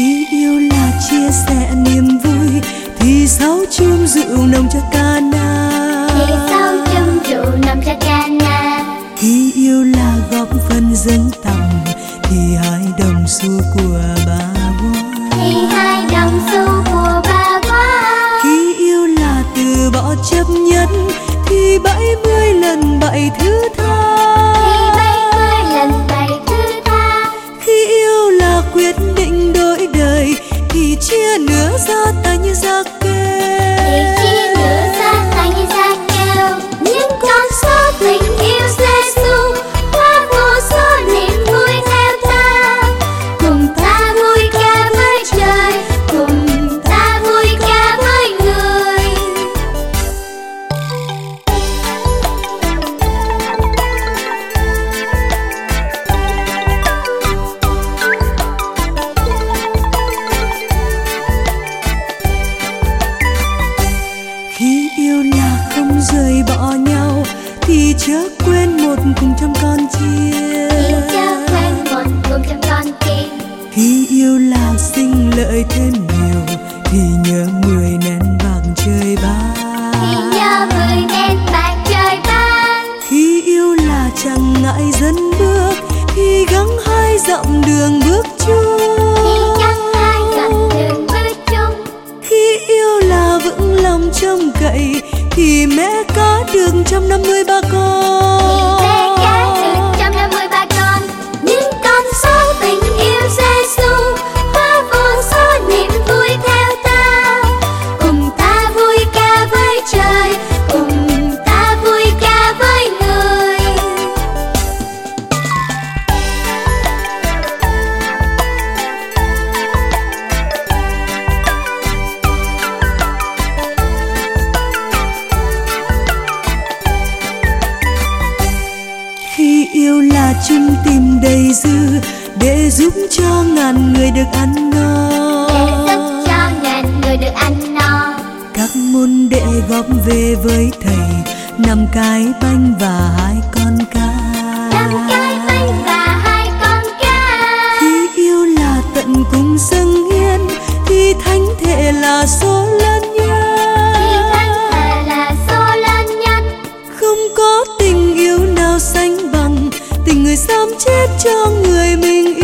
Khi yêu là chia sẻ niềm vui thì sáu chung rượu nồng cho cana. Thì sáu chung rượu nồng cho cana. Khi yêu là góp phần dâng tặng thì hai đồng xu của bà Hoa. Thì hai đồng xu của bà Hoa. Khi yêu là từ bỏ chấp nhận thì 70 lần bậy thứ tha. Thì 70 lần bậy thứ tha. Khi yêu là quyết định đổi đời thì chia nửa ra tay như ra kêu. Thì chia nửa ra tay như ra kêu. Những con số tình yêu Giê-xu hóa vô số niềm vui theo ta. Cùng ta vui ca với trời, cùng ta vui ca với người. Khi yêu là không rời bỏ nhau thì chớ quên một cùng trăm con chiên. Thì chớ quên một cùng trăm con chiên. Khi yêu là sinh lợi thêm nhiều thì nhớ 10 nén vàng trời ban. Thì nhớ 10 nén vàng trời ban. Khi yêu là chẳng ngại dẫn bước thì gắng hai dặm đường bước chung. Thì gắng hai dặm đường bước chung. Khi yêu là vững lòng trông cậy thì mẹ có được 153 con. Thì mẹ cá được 153 con. Những con số tình yêu Giê-xu hóa vô số niềm vui theo ta. Cùng ta vui ca với trời, cùng ta vui ca với người. Khi yêu là chung tìm đầy dư để giúp cho ngàn người được ăn no. Để giúp cho ngàn người được ăn no. Các môn đệ góp về với thầy 5 cái bánh và 2 con cá. 5 cái bánh và 2 con cá. Khi yêu là tận cùng dâng hiến thì thánh thể là số lớn nhất. Thì thánh thể là số lớn nhất. Không có tình yêu nào sánh bằng tình người dám chết cho người mình